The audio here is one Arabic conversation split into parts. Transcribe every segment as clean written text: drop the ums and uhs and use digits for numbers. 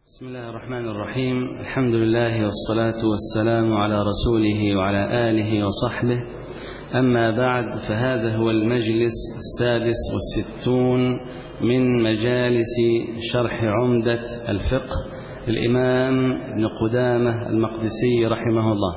بسم الله الرحمن الرحيم. الحمد لله والصلاة والسلام على رسوله وعلى آله وصحبه. أما بعد، فهذا هو المجلس 66 من مجالس شرح عمدة الفقه للإمام ابن قدامة المقدسي رحمه الله.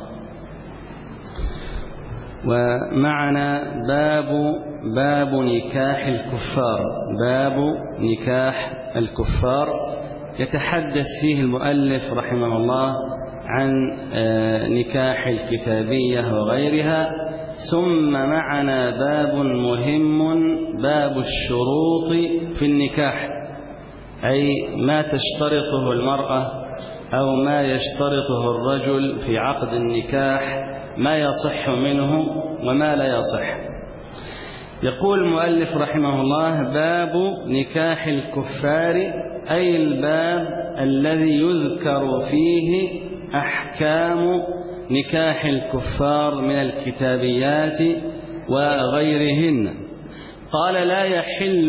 ومعنا باب نكاح الكفار. باب نكاح الكفار يتحدث فيه المؤلف رحمه الله عن نكاح الكتابية وغيرها. ثم معنا باب مهم، باب الشروط في النكاح، أي ما تشترطه المرأة أو ما يشترطه الرجل في عقد النكاح، ما يصح منه وما لا يصح. يقول المؤلف رحمه الله: باب نكاح الكفار، أي الباب الذي يذكر فيه أحكام نكاح الكفار من الكتابيات وغيرهن. قال: لا يحل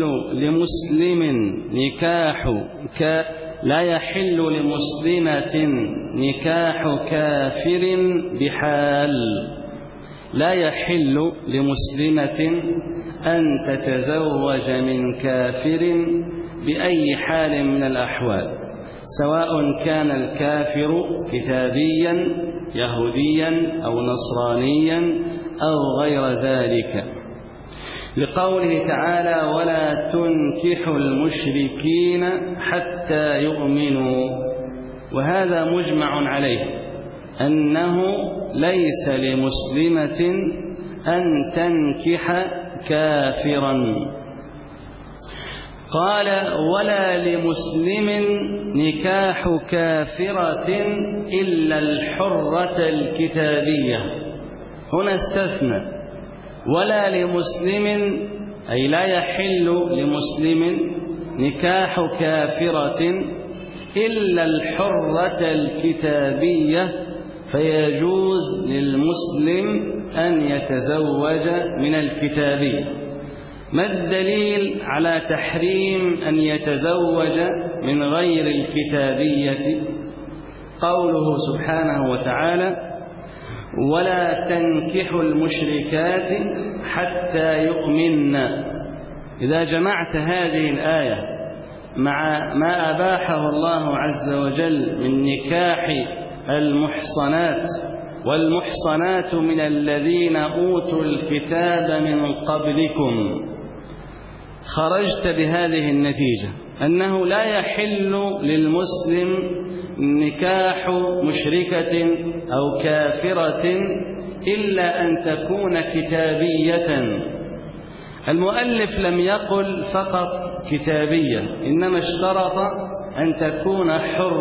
لمسلمة نكاح كافر بحال. لا يحل لمسلمة أن تتزوج من كافر بأي حال من الأحوال، سواء كان الكافر كتابيا يهوديا أو نصرانيا أو غير ذلك، لقوله تعالى: ولا تنكحوا المشركين حتى يؤمنوا. وهذا مجمع عليه، أنه ليس لمسلمة أن تنكح كافرا. قال: ولا لمسلم نكاح كافرة إلا الحرة الكتابية. هنا استثنى: ولا لمسلم، أي لا يحل لمسلم نكاح كافرة إلا الحرة الكتابية، فيجوز للمسلم أن يتزوج من الكتابية. ما الدليل على تحريم أن يتزوج من غير الكتابية؟ قوله سبحانه وتعالى: ولا تنكحوا المشركات حتى يؤمن. إذا جمعت هذه الآية مع ما أباحه الله عز وجل من نكاح المحصنات، والمحصنات من الذين أوتوا الكتاب من قبلكم، خرجت بهذه النتيجة: أنه لا يحل للمسلم نكاح مشركة أو كافرة إلا أن تكون كتابية. المؤلف لم يقل فقط كتابية، إنما اشترط أن تكون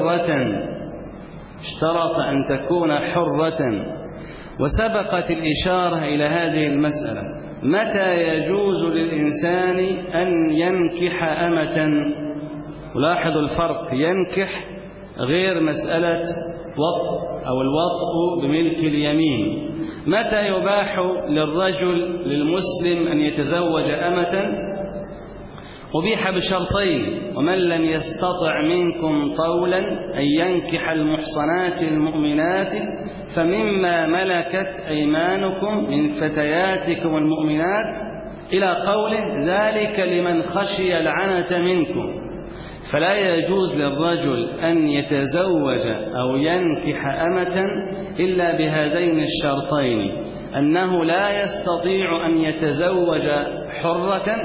حرة. وسبقت الإشارة إلى هذه المسألة: متى يجوز للإنسان أن ينكح أمة؟ ولاحظوا الفرق، ينكح غير مسألة وطء أو الوطء بملك اليمين. متى يباح للمسلم أن يتزوج أمة؟ أبيح بشرطين: ومن لم يستطع منكم طولا أن ينكح المحصنات المؤمنات فمما ملكت أيمانكم من فتياتكم المؤمنات، إلى قوله: ذلك لمن خشي العنة منكم. فلا يجوز للرجل أن يتزوج أو ينكح أمة إلا بهذين الشرطين: أنه لا يستطيع أن يتزوج حرة،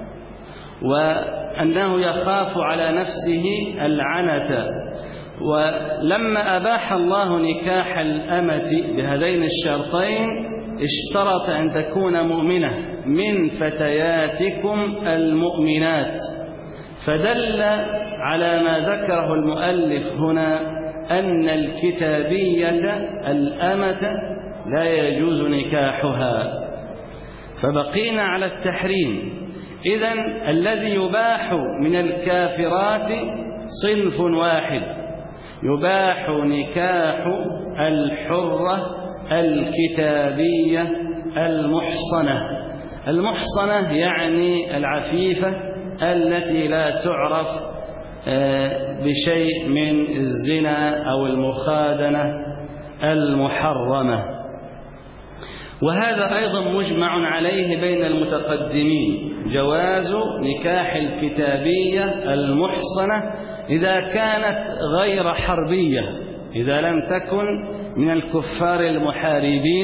وأنه يخاف على نفسه العنة. ولما أباح الله نكاح الأمة بهذين الشرطين، اشترط أن تكون مؤمنة من فتياتكم المؤمنات، فدل على ما ذكره المؤلف هنا أن الكتابية الأمة لا يجوز نكاحها، فبقينا على التحريم. إذن الذي يباح من الكافرات صنف واحد: يباح نكاح الحرة الكتابية المحصنة يعني العفيفة التي لا تعرف بشيء من الزنا أو المخادنة المحرمة. وهذا أيضا مجمع عليه بين المتقدمين، جواز نكاح الكتابية المحصنة إذا كانت غير حربية، إذا لم تكن من الكفار المحاربين.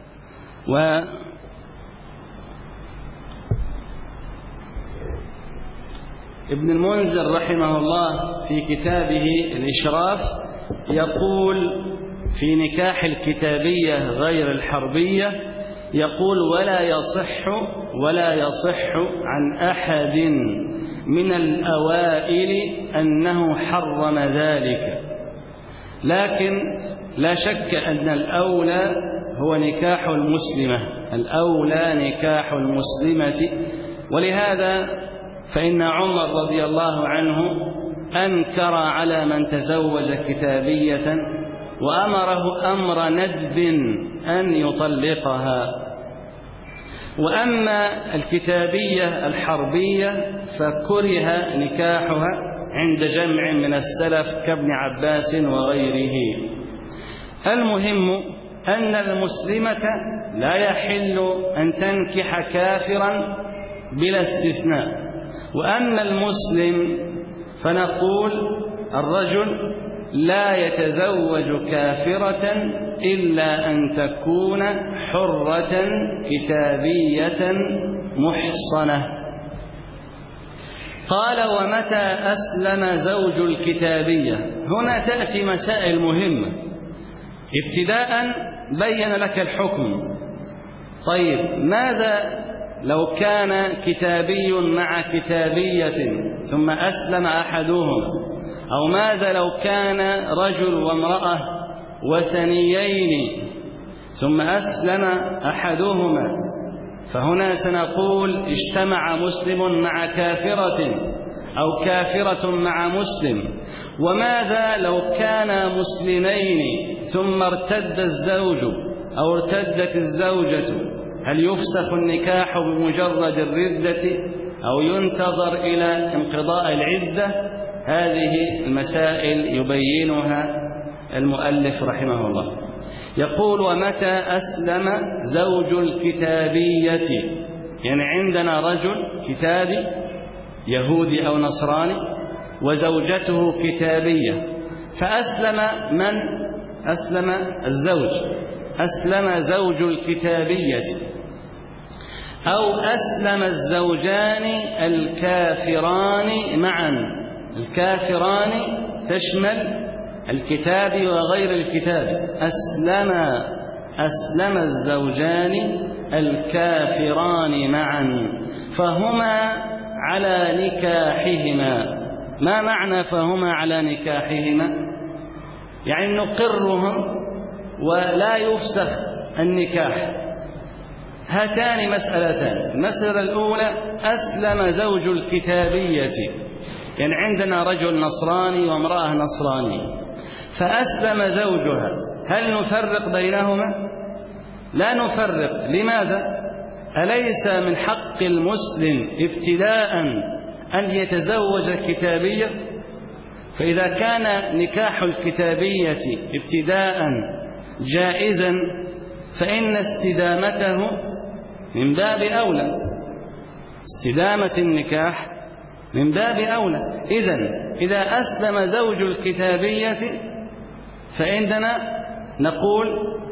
ابن المنذر رحمه الله في كتابه الإشراف يقول في نكاح الكتابية غير الحربية، يقول ولا يصح عن أحد من الأوائل أنه حرم ذلك، لكن لا شك أن الأولى هو نكاح المسلمة، الأولى نكاح المسلمة. ولهذا فإن عمر رضي الله عنه أنكر على من تزوج كتابية وأمره أمر ندب أن يطلقها. وأما الكتابية الحربية فكره نكاحها عند جمع من السلف كابن عباس وغيره. المهم أن المسلمة لا يحل أن تنكح كافرا بلا استثناء. وأما المسلم فنقول الرجل لا يتزوج كافرة إلا أن تكون حرة كتابية محصنة. قال ومتى أسلم زوج الكتابية؟ هنا تأتي مسائل مهمة. ابتداء بين لك الحكم. طيب ماذا لو كان كتابي مع كتابية ثم أسلم أحدهما؟ أو ماذا لو كان رجل وامرأة وثنيين ثم أسلم أحدهما؟ فهنا سنقول اجتمع مسلم مع كافرة أو كافرة مع مسلم. وماذا لو كان مسلمين ثم ارتد الزوج أو ارتدت الزوجة؟ هل يفسخ النكاح بمجرد الردة أو ينتظر إلى انقضاء العدة؟ هذه المسائل يبينها المؤلف رحمه الله. يقول ومتى أسلم زوج الكتابية؟ يعني عندنا رجل كتابي يهودي أو نصراني وزوجته كتابية، فأسلم من؟ أسلم الزوج، أسلم زوج الكتابية، أو أسلم الزوجان الكافران معا. الكافران تشمل الكتاب وغير الكتاب. أسلم الزوجان الكافران معا فهما على نكاحهما. ما معنى فهما على نكاحهما؟ يعني نقرهم ولا يفسخ النكاح. هاتان مسألتان. المسألة الأولى أسلم زوج الكتابية، يعني عندنا رجل نصراني وامرأة نصرانية فأسلم زوجها، هل نفرق بينهما؟ لا نفرق. لماذا؟ أليس من حق المسلم ابتداء أن يتزوج الكتابية؟ فإذا كان نكاح الكتابية ابتداء جائزا فإن استدامته من باب أولى، استدامة النكاح من باب أولى. إذا أسلم زوج الكتابية فإننا نقول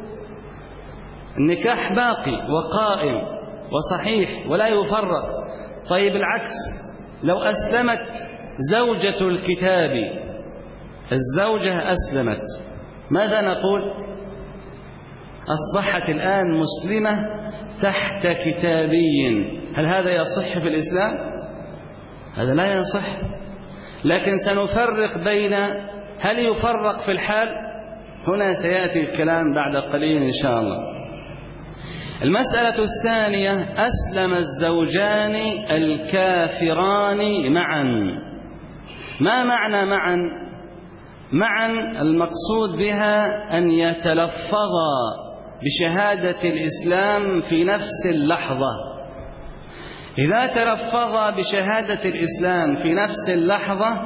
النكاح باقي وقائم وصحيح ولا يفرق. طيب العكس، لو أسلمت زوجة الكتاب، الزوجة أسلمت، ماذا نقول؟ أصبحت الآن مسلمة تحت كتابي. هل هذا يصح في الإسلام؟ هذا لا يصح. لكن سنفرق بين، هل يفرق في الحال؟ هنا سيأتي الكلام بعد قليل إن شاء الله. المسألة الثانية أسلم الزوجان الكافران معا. ما معنى معا؟ معا المقصود بها أن يتلفظا بشهادة الإسلام في نفس اللحظة. إذا تلفظا بشهادة الإسلام في نفس اللحظة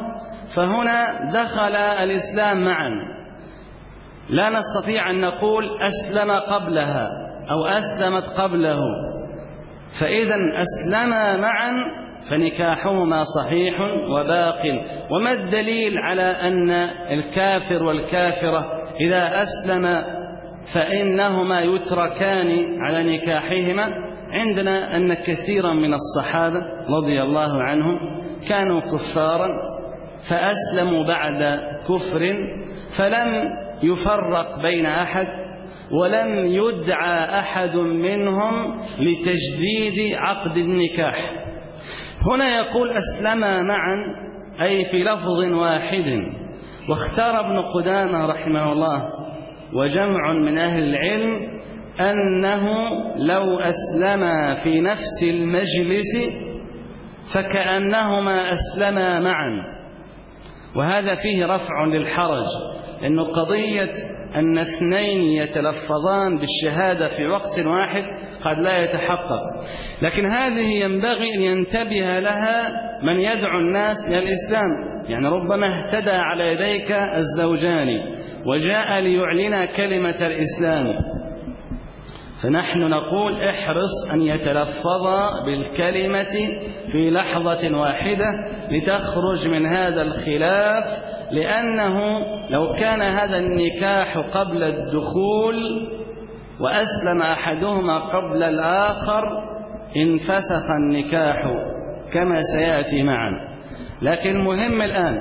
فهنا دخل الإسلام معا، لا نستطيع أن نقول أسلم قبلها أو أسلمت قبله، فإذا أسلما معا فنكاحهما صحيح وباق. وما الدليل على أن الكافر والكافرة إذا أسلم فإنهما يتركان على نكاحهما؟ عندنا أن كثيرا من الصحابة رضي الله عنهم كانوا كفارا فأسلموا بعد كفر، فلم يفرق بين أحد ولم يدعى أحد منهم لتجديد عقد النكاح. هنا يقول أسلما معا أي في لفظ واحد. واختار ابن قدامة رحمه الله وجمع من أهل العلم أنه لو أسلما في نفس المجلس فكأنهما أسلما معا، وهذا فيه رفع للحرج، لأنه قضية أن اثنين يتلفظان بالشهادة في وقت واحد قد لا يتحقق، لكن هذه ينبغي أن ينتبه لها من يدعو الناس إلى الإسلام. يعني ربما اهتدى على يديك الزوجان وجاء ليعلن كلمة الإسلام، فنحن نقول احرص أن يتلفظ بالكلمة في لحظة واحدة لتخرج من هذا الخلاف، لأنه لو كان هذا النكاح قبل الدخول وأسلم أحدهما قبل الآخر انفسخ النكاح كما سيأتي معنا. لكن المهم الآن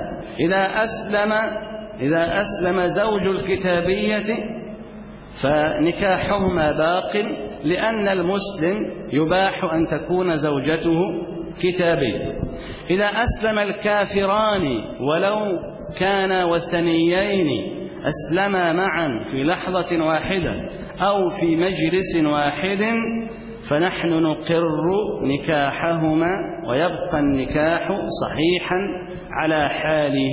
إذا أسلم زوج الكتابية فنكاحهما باق، لأن المسلم يباح أن تكون زوجته كتابية. إذا أسلم الكافران ولو كانا وثنيين أسلما معا في لحظة واحدة أو في مجلس واحد فنحن نقر نكاحهما ويبقى النكاح صحيحا على حاله.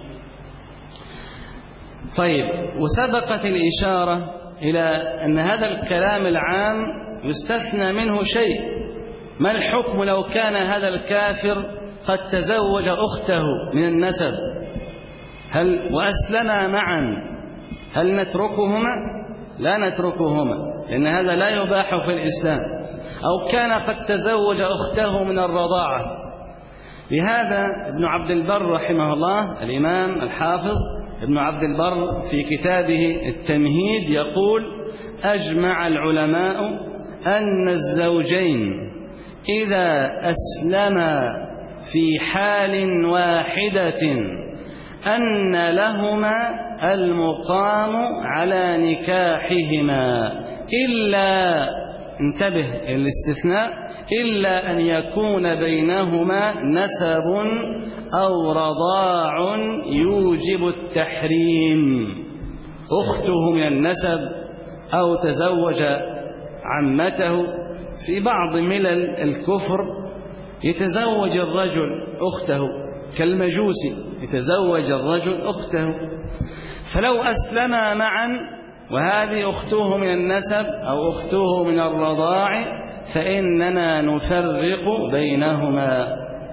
طيب، وسبقت الإشارة إلى أن هذا الكلام العام يستثنى منه شيء. ما الحكم لو كان هذا الكافر قد تزوج أخته من النسب وأسلما معا، هل نتركهما؟ لا نتركهما، لأن هذا لا يباح في الإسلام. أو كان قد تزوج أخته من الرضاعة. لهذا ابن عبد البر رحمه الله، الإمام الحافظ ابن عبد البر في كتابه التمهيد يقول: أجمع العلماء أن الزوجين إذا أسلما في حال واحدة أن لهما المقام على نكاحهما، إلا، انتبه الاستثناء، إلا أن يكون بينهما نسب أو رضاع يوجب التحريم. أخته من النسب أو تزوج عمته. في بعض ملل الكفر يتزوج الرجل أخته، كالمجوسي يتزوج الرجل أخته. فلو أسلما معا وهذه أخته من النسب أو أخته من الرضاع فإننا نفرق بينهما.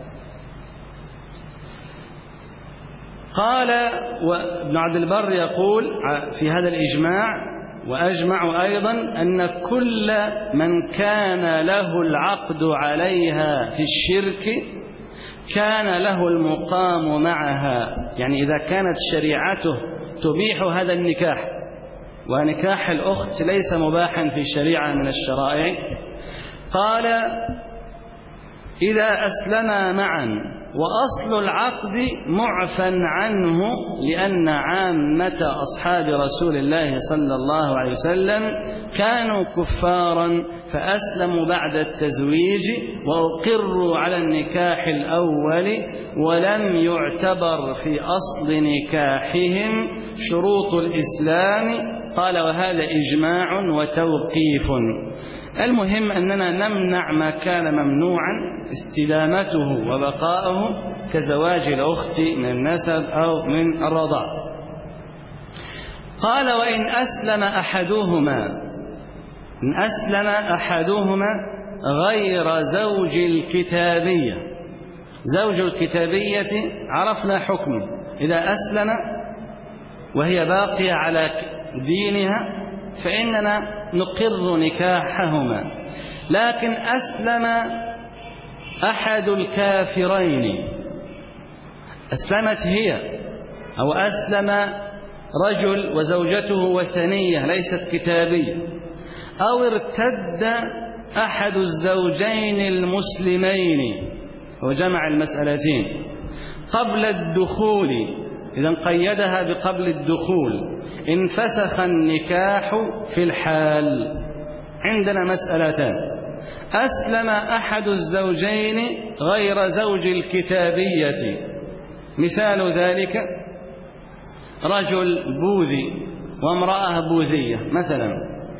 قال وابن عبد البر يقول في هذا الإجماع: وأجمع أيضا أن كل من كان له العقد عليها في الشرك كان له المقام معها. يعني إذا كانت شريعته تبيح هذا النكاح، ونكاح الأخت ليس مباحا في شريعة من الشرائع، قال: إذا أسلما معا وأصل العقد معفى عنه، لأن عامة أصحاب رسول الله صلى الله عليه وسلم كانوا كفارا فأسلموا بعد التزويج وأقروا على النكاح الأول، ولم يعتبر في أصل نكاحهم شروط الإسلام. قال: وهذا إجماع وتوقيف. المهم أننا نمنع ما كان ممنوعا استدامته وبقاؤه كزواج الأخت من النسب أو من الرضاع. قال: وإن أسلم أحدهما غير زوج الكتابية. زوج الكتابية عرفنا حكمه، إذا أسلم وهي باقية على دينها فإننا نقر نكاحهما. لكن أسلم أحد الكافرين، أسلمت هي أو أسلم رجل وزوجته وثنية ليست كتابية، أو ارتد أحد الزوجين المسلمين وجمع المسألتين قبل الدخول، إذا قيدها بقبل الدخول، انفسخ النكاح في الحال. عندنا مسألتان: أسلم أحد الزوجين غير زوج الكتابية، مثال ذلك رجل بوذي وامرأة بوذية مثلا،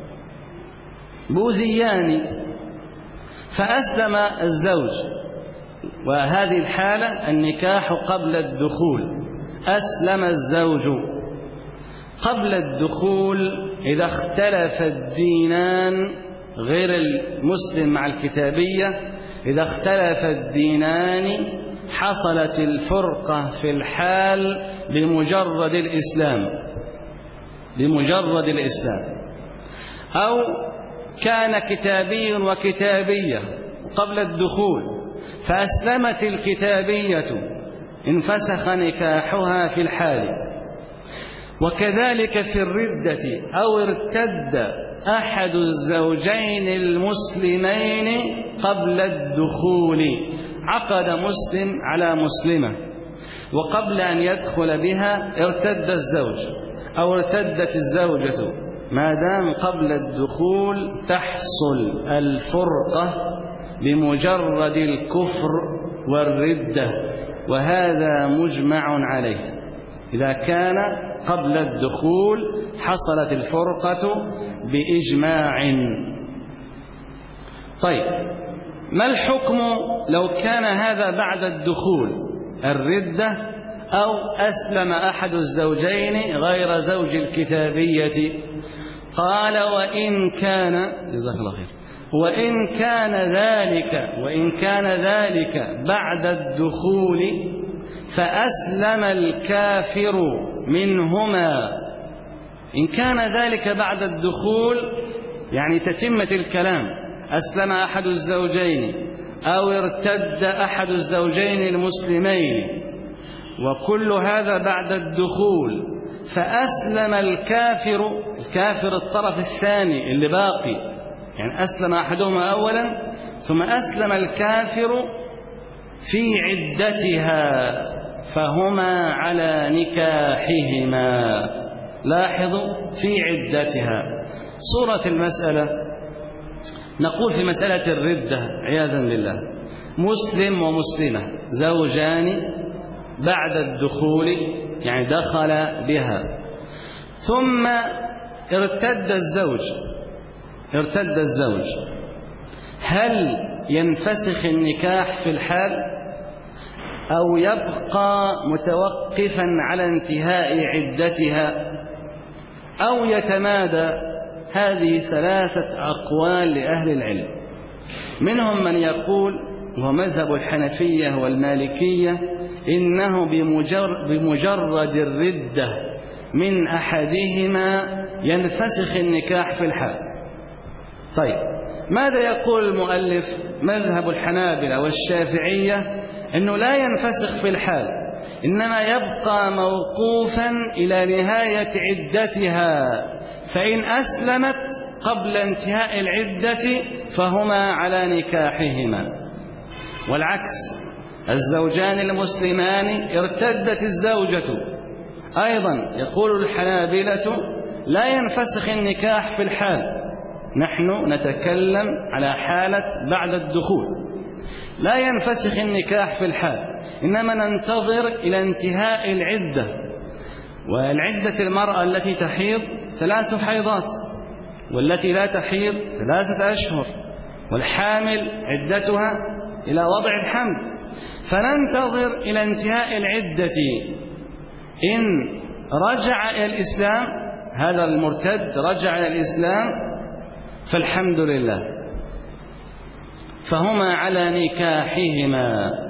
بوذيان، فأسلم الزوج، وهذه الحالة النكاح قبل الدخول. أسلم الزوج قبل الدخول، إذا اختلف الدينان، غير المسلم مع الكتابية، إذا اختلف الدينان حصلت الفرقة في الحال بمجرد الإسلام، بمجرد الإسلام. أو كان كتابي وكتابية قبل الدخول فأسلمت الكتابية، انفسخ نكاحها في الحال. وكذلك في الردة، أو ارتد أحد الزوجين المسلمين قبل الدخول، عقد مسلم على مسلمة وقبل أن يدخل بها ارتد الزوج أو ارتدت الزوجة، ما دام قبل الدخول تحصل الفرقة بمجرد الكفر والردة، وهذا مجمع عليه. إذا كان قبل الدخول حصلت الفرقة بإجماع. طيب، ما الحكم لو كان هذا بعد الدخول، الردة أو أسلم أحد الزوجين غير زوج الكتابية؟ قال: وإن كان، جزاك الله خير، وإن كان ذلك بعد الدخول فأسلم الكافر منهما. إن كان ذلك بعد الدخول يعني تتمة الكلام، أسلم أحد الزوجين أو ارتد أحد الزوجين المسلمين، وكل هذا بعد الدخول، فأسلم الكافر الطرف الثاني اللي باقي، يعني أسلم أحدهما أولا ثم أسلم الكافر في عدتها، فهما على نكاحهما. لاحظوا، في عدتها. صورة المسألة، نقول في مسألة الردة عياذا بالله، مسلم ومسلمة زوجان بعد الدخول، يعني دخل بها، ثم ارتد الزوج، هل ينفسخ النكاح في الحال أو يبقى متوقفا على انتهاء عدتها أو يتمادى؟ هذه ثلاثة أقوال لأهل العلم. منهم من يقول، وهو مذهب الحنفية والمالكية، إنه بمجرد الردة من أحدهما ينفسخ النكاح في الحال. طيب، ماذا يقول المؤلف؟ مذهب الحنابلة والشافعية أنه لا ينفسخ في الحال، إنما يبقى موقوفا إلى نهاية عدتها، فإن أسلمت قبل انتهاء العدة فهما على نكاحهما. والعكس، الزوجان المسلمان ارتدت الزوجة، أيضا يقول الحنابلة لا ينفسخ النكاح في الحال. نحن نتكلم على حالة بعد الدخول، لا ينفسخ النكاح في الحال، إنما ننتظر إلى انتهاء العدة. والعدة المرأة التي تحيض 3 حيضات، والتي لا تحيض 3 أشهر، والحامل عدتها إلى وضع الحمل. فننتظر إلى انتهاء العدة، إن رجع إلى الإسلام، هذا المرتد رجع إلى الإسلام فالحمد لله، فهما على نكاحهما.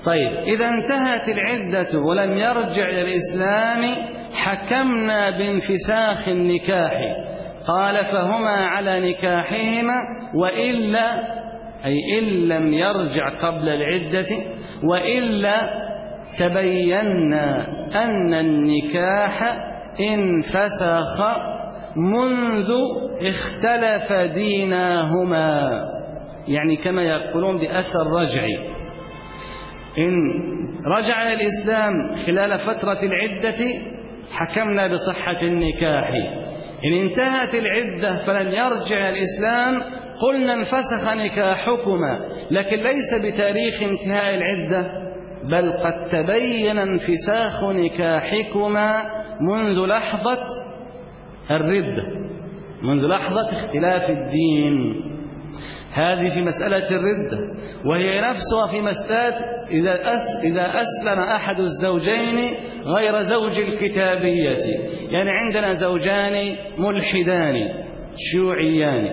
طيب إذا انتهت العدة ولم يرجع إلى الإسلام حكمنا بانفساخ النكاح. قال فهما على نكاحهما وإلا، أي إن لم يرجع قبل العدة، وإلا تبينا أن النكاح انفسخ منذ اختلف ديناهما، يعني كما يقولون بأثر رجعي. إن رجع إلى الإسلام خلال فترة العدة حكمنا بصحة النكاح، إن انتهت العدة فلم يرجع إلى الإسلام قلنا انفسخ نكاحكما، لكن ليس بتاريخ انتهاء العدة، بل قد تبين انفساخ نكاحكما منذ لحظة الردة، منذ لحظة اختلاف الدين. هذه في مسألة الردة، وهي نفسها في مسألة إذا أسلم أحد الزوجين غير زوج الكتابية، يعني عندنا زوجان ملحدان شيوعيان،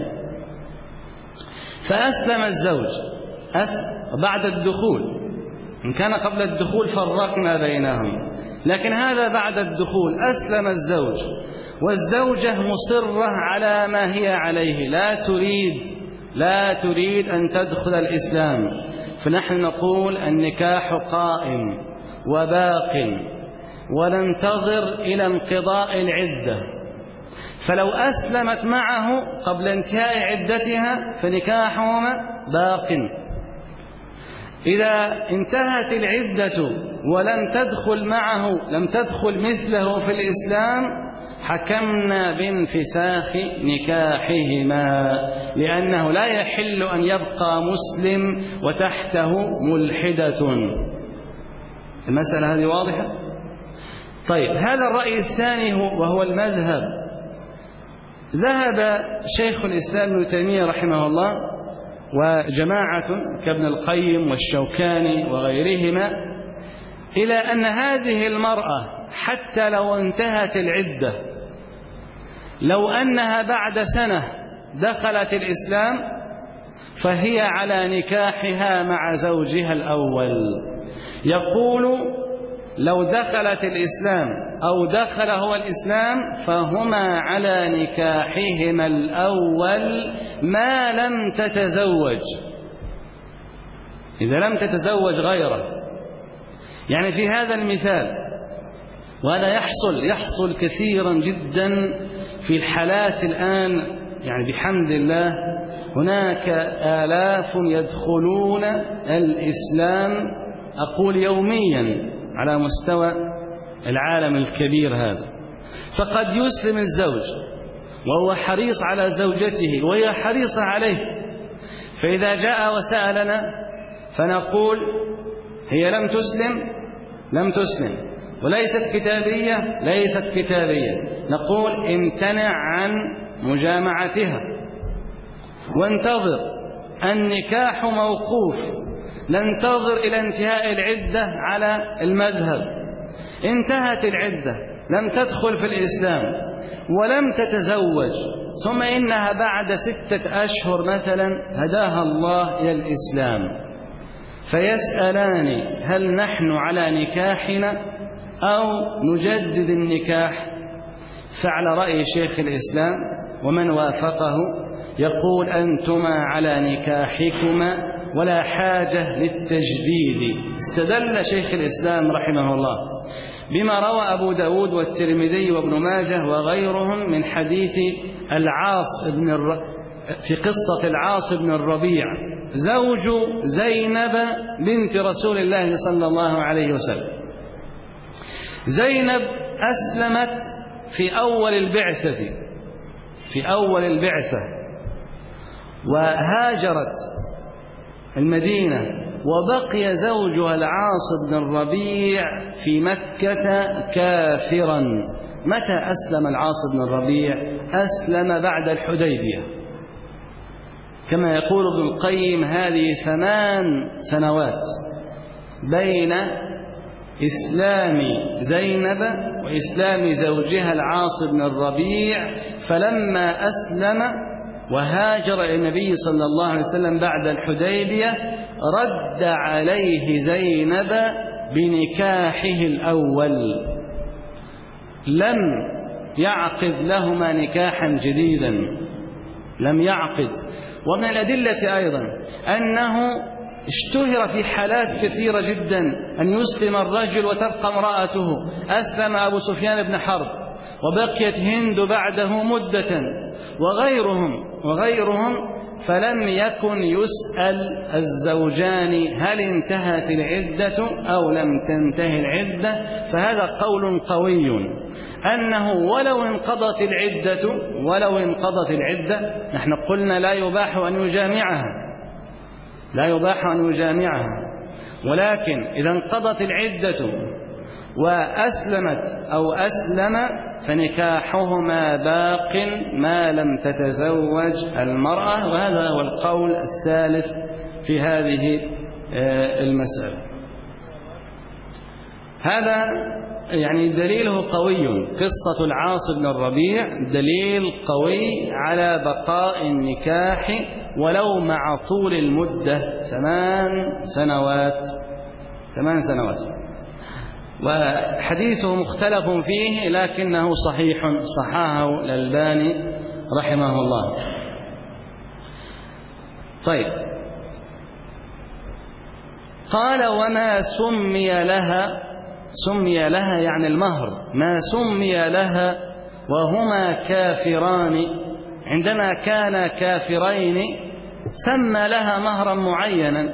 فأسلم الزوج بعد الدخول، إن كان قبل الدخول فرقنا بينهم، لكن هذا بعد الدخول أسلم الزوج والزوجة مصرة على ما هي عليه، لا تريد أن تدخل الإسلام، فنحن نقول النكاح قائم وباق وننتظر إلى انقضاء العدة. فلو أسلمت معه قبل انتهاء عدتها فنكاحهما باق. إذا انتهت العدة ولم تدخل معه، لم تدخل مثله في الإسلام، حكمنا بانفساخ نكاحهما، لأنه لا يحل أن يبقى مسلم وتحته ملحدة. المسألة هذه واضحة؟ طيب هذا الرأي الثاني وهو المذهب. ذهب شيخ الإسلام ابن تيمية رحمه الله وجماعة كابن القيم والشوكاني وغيرهما إلى أن هذه المرأة حتى لو انتهت العدة، لو أنها بعد سنة دخلت الإسلام فهي على نكاحها مع زوجها الأول. يقول لو دخلت الإسلام أو دخل هو الإسلام فهما على نكاحهما الأول ما لم تتزوج، إذا لم تتزوج غيره. يعني في هذا المثال، وهذا يحصل كثيرا جدا في الحالات الآن، يعني بحمد الله هناك آلاف يدخلون الإسلام، أقول يوميا على مستوى العالم الكبير هذا. فقد يسلم الزوج وهو حريص على زوجته وهي حريصة عليه، فإذا جاء وسألنا فنقول هي لم تسلم وليست كتابية، ليست كتابية، نقول امتنع عن مجامعتها وانتظر، النكاح موقوف، ننتظر إلى انتهاء العدة على المذهب. انتهت العدة لم تدخل في الإسلام ولم تتزوج، ثم إنها بعد 6 أشهر مثلا هداها الله إلى الإسلام، فيسألان هل نحن على نكاحنا أو نجدد النكاح؟ فعلى رأي شيخ الإسلام ومن وافقه يقول أنتما على نكاحكما ولا حاجة للتجديد. استدل شيخ الإسلام رحمه الله بما روى أبو داود والترمذي وابن ماجه وغيرهم من حديث في قصة العاص بن الربيع زوج زينب بنت رسول الله صلى الله عليه وسلم. زينب أسلمت في أول البعثة وهاجرت المدينة، وبقي زوجها العاص بن الربيع في مكة كافرا. متى أسلم العاص بن الربيع؟ أسلم بعد الحديبية، كما يقول ابن القيم هذه 8 سنوات بين إسلام زينب وإسلام زوجها العاص بن الربيع. فلما أسلم وهاجر إلى النبي صلى الله عليه وسلم بعد الحديبية رد عليه زينب بنكاحه الأول، لم يعقد لهما نكاحا جديدا، لم يعقد. ومن الأدلة أيضا أنه اشتهر في حالات كثيرة جدا أن يسلم الرجل وتبقى امرأته. أسلم أبو سفيان بن حرب وبقيت هند بعده مدة وغيرهم فلم يكن يسأل الزوجان هل انتهت العدة أو لم تنتهي العدة. فهذا قول قوي أنه ولو انقضت العدة نحن قلنا لا يباح أن يجامعها، ولكن إذا انقضت العدة وأسلمت أو أسلم فنكاحهما باق ما لم تتزوج المرأة. وهذا هو القول الثالث في هذه المسألة. هذا يعني دليله قوي، قصة العاص بن الربيع دليل قوي على بقاء النكاح ولو مع طول المدة 8 سنوات. وحديثه مختلف فيه لكنه صحيح، صححه الألباني رحمه الله. طيب، قال وما سمي لها يعني المهر، ما سمي لها وهما كافران، عندما كان كافرين سمى لها مهرا معينا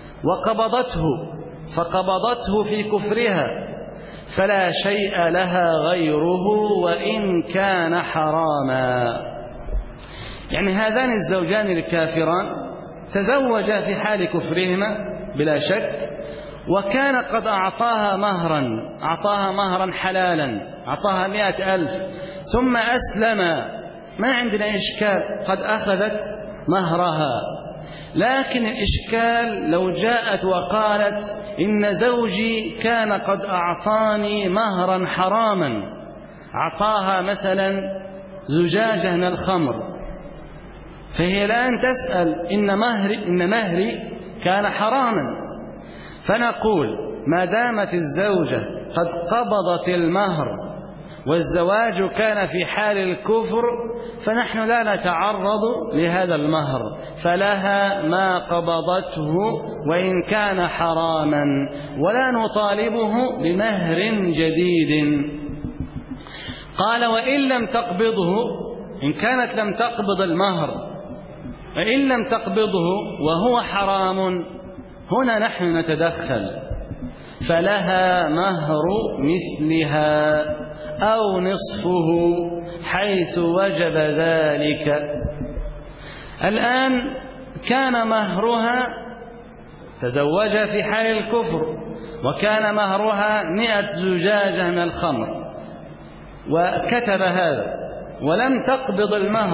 فقبضته في كفرها فلا شيء لها غيره وإن كان حراما. يعني هذان الزوجان الكافران تزوجا في حال كفرهما بلا شك، وكان قد أعطاها مهرا حلالا، أعطاها 100,000 ثم أسلم، ما عندنا إشكال، قد أخذت مهرها. لكن الإشكال لو جاءت وقالت إن زوجي كان قد أعطاني مهرا حراما، أعطاها مثلا زجاجة من الخمر، فهي الآن تسأل إن مهري كان حراما. فنقول ما دامت الزوجة قد قبضت المهر والزواج كان في حال الكفر فنحن لا نتعرض لهذا المهر، فلها ما قبضته وإن كان حراما، ولا نطالبه بمهر جديد. قال وإن لم تقبضه، إن كانت لم تقبض المهر وإن لم تقبضه وهو حرام، هنا نحن نتدخل، فلها مهر مثلها أو نصفه حيث وجب ذلك. الآن كان مهرها، تزوج في حال الكفر وكان مهرها 100 زجاجة من الخمر، وكتب هذا ولم تقبض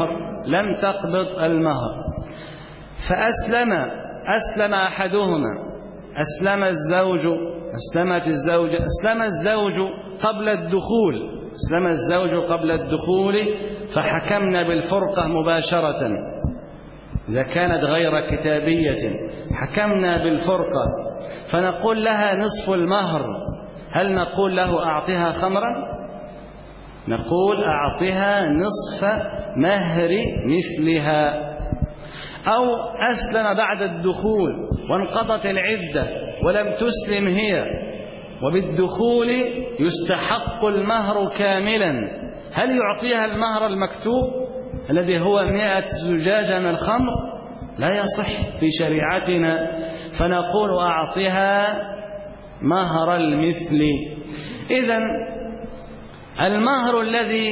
المهر، فأسلم أحدهما، أسلمت الزوجة، أسلم الزوج قبل الدخول، فحكمنا بالفرقة مباشرة. إذا كانت غير كتابية حكمنا بالفرقة، فنقول لها نصف المهر. هل نقول له أعطها خمرا؟ نقول أعطها نصف مهر مثلها. أو أسلم بعد الدخول وانقضت العدة ولم تسلم هي، وبالدخول يستحق المهر كاملا، هل يعطيها المهر المكتوب الذي هو 100 زجاجة من الخمر؟ لا يصح في شريعتنا، فنقول أعطها مهر المثل. إذن المهر الذي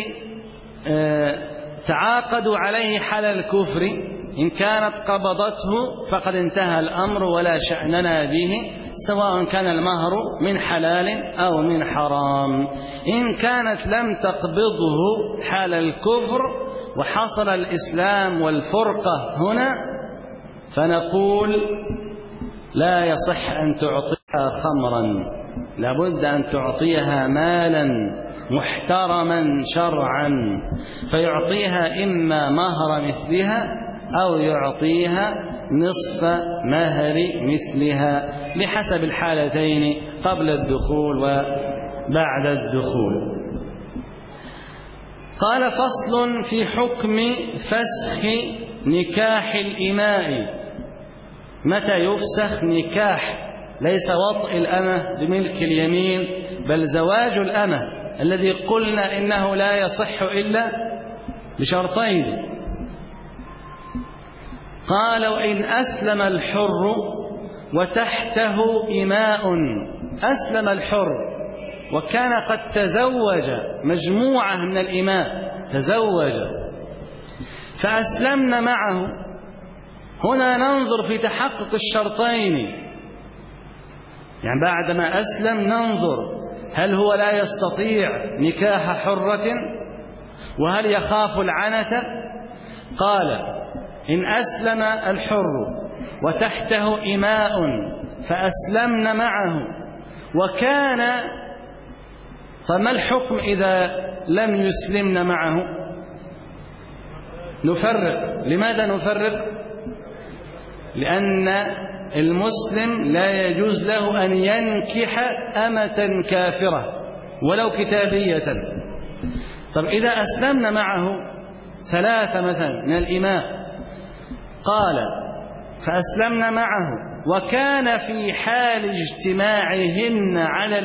تعاقدوا عليه حال الكفر إن كانت قبضته فقد انتهى الأمر ولا شأننا به، سواء كان المهر من حلال أو من حرام. إن كانت لم تقبضه حال الكفر وحصل الإسلام والفرقة هنا، فنقول لا يصح أن تعطيها خمرا، لابد أن تعطيها مالا محترما شرعا، فيعطيها إما مهر مثلها أو يعطيها نصف مهر مثلها بحسب الحالتين قبل الدخول وبعد الدخول. قال فصل في حكم فسخ نكاح الإماء. متى يفسخ نكاح؟ ليس وطء الأمة بملك اليمين، بل زواج الأمة الذي قلنا إنه لا يصح إلا بشرطين. قال وإن أسلم الحر وتحته إماء. أسلم الحر وكان قد تزوج مجموعة من الإماء، تزوج فأسلمنا معه. هنا ننظر في تحقق الشرطين، يعني بعدما أسلم ننظر هل هو لا يستطيع نكاح حرة وهل يخاف العنة. قال إن أسلم الحر وتحته إماء فأسلمنا معه وكان، فما الحكم إذا لم يسلمن معه؟ نفرق. لماذا نفرق؟ لأن المسلم لا يجوز له أن ينكح أمة كافرة ولو كتابية. طب إذا أسلمنا معه ثلاثة مثلا من الإماء، قال فأسلمنا معه وكان في حال اجتماعهم على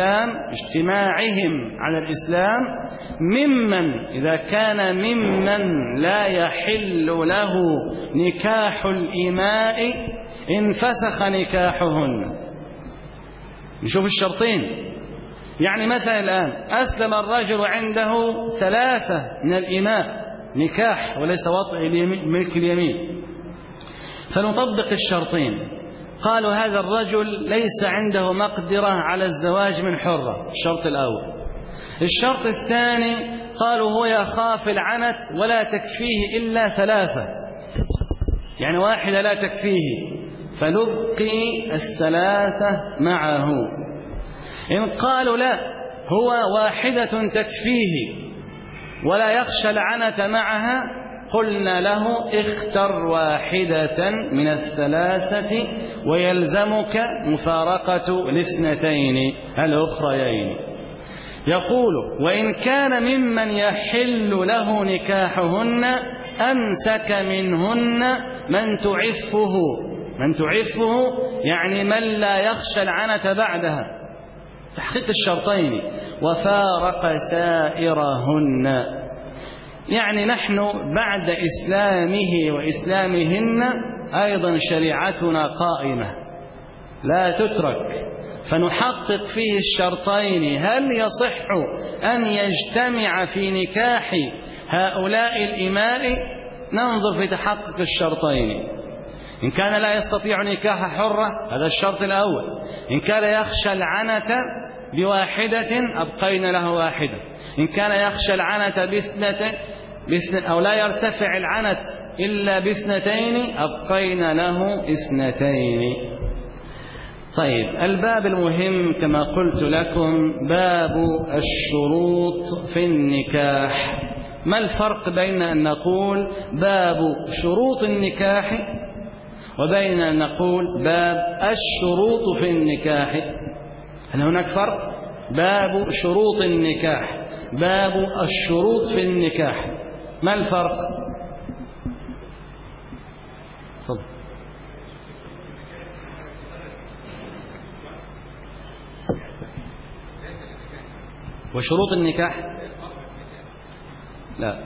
الإسلام ممن، إذا كان ممن لا يحل له نكاح الإماء انفسخ نكاحهن. نشوف الشرطين. يعني مثلا الآن أسلم الرجل عنده ثلاثة من الإماء نكاح وليس وطء ملك اليمين، فنطبق الشرطين. قالوا هذا الرجل ليس عنده مقدرة على الزواج من حرة، الشرط الأول. الشرط الثاني قالوا هو يخاف العنت ولا تكفيه إلا ثلاثة، يعني واحدة لا تكفيه، فنبقي الثلاثة معه. إن قالوا لا هو واحدة تكفيه ولا يخشى العنة معها، قلنا له اختر واحدة من الثلاثة ويلزمك مفارقة الاثنتين الأخريين. يقول وإن كان ممن يحل له نكاحهن أمسك منهن من تعفه يعني من لا يخشى العنة بعدها، تحقيق الشرطين، وفارق سائرهن. يعني نحن بعد إسلامه وإسلامهن أيضا شريعتنا قائمة لا تترك، فنحقق فيه الشرطين. هل يصح أن يجتمع في نكاح هؤلاء الإماء؟ ننظر في تحقق الشرطين. إن كان لا يستطيع نكاح حرة، هذا الشرط الأول. إن كان يخشى العنة بواحدة أبقينا له واحدة. إن كان يخشى العنة أو لا يرتفع العنت إلا باثنتين أبقينا له اثنتين. طيب الباب المهم كما قلت لكم باب الشروط في النكاح. ما الفرق بين أن نقول باب شروط النكاح وبين أن نقول باب الشروط في النكاح؟ هل هناك فرق؟ باب شروط النكاح، باب الشروط في النكاح، ما الفرق؟ طب. وشروط النكاح لا.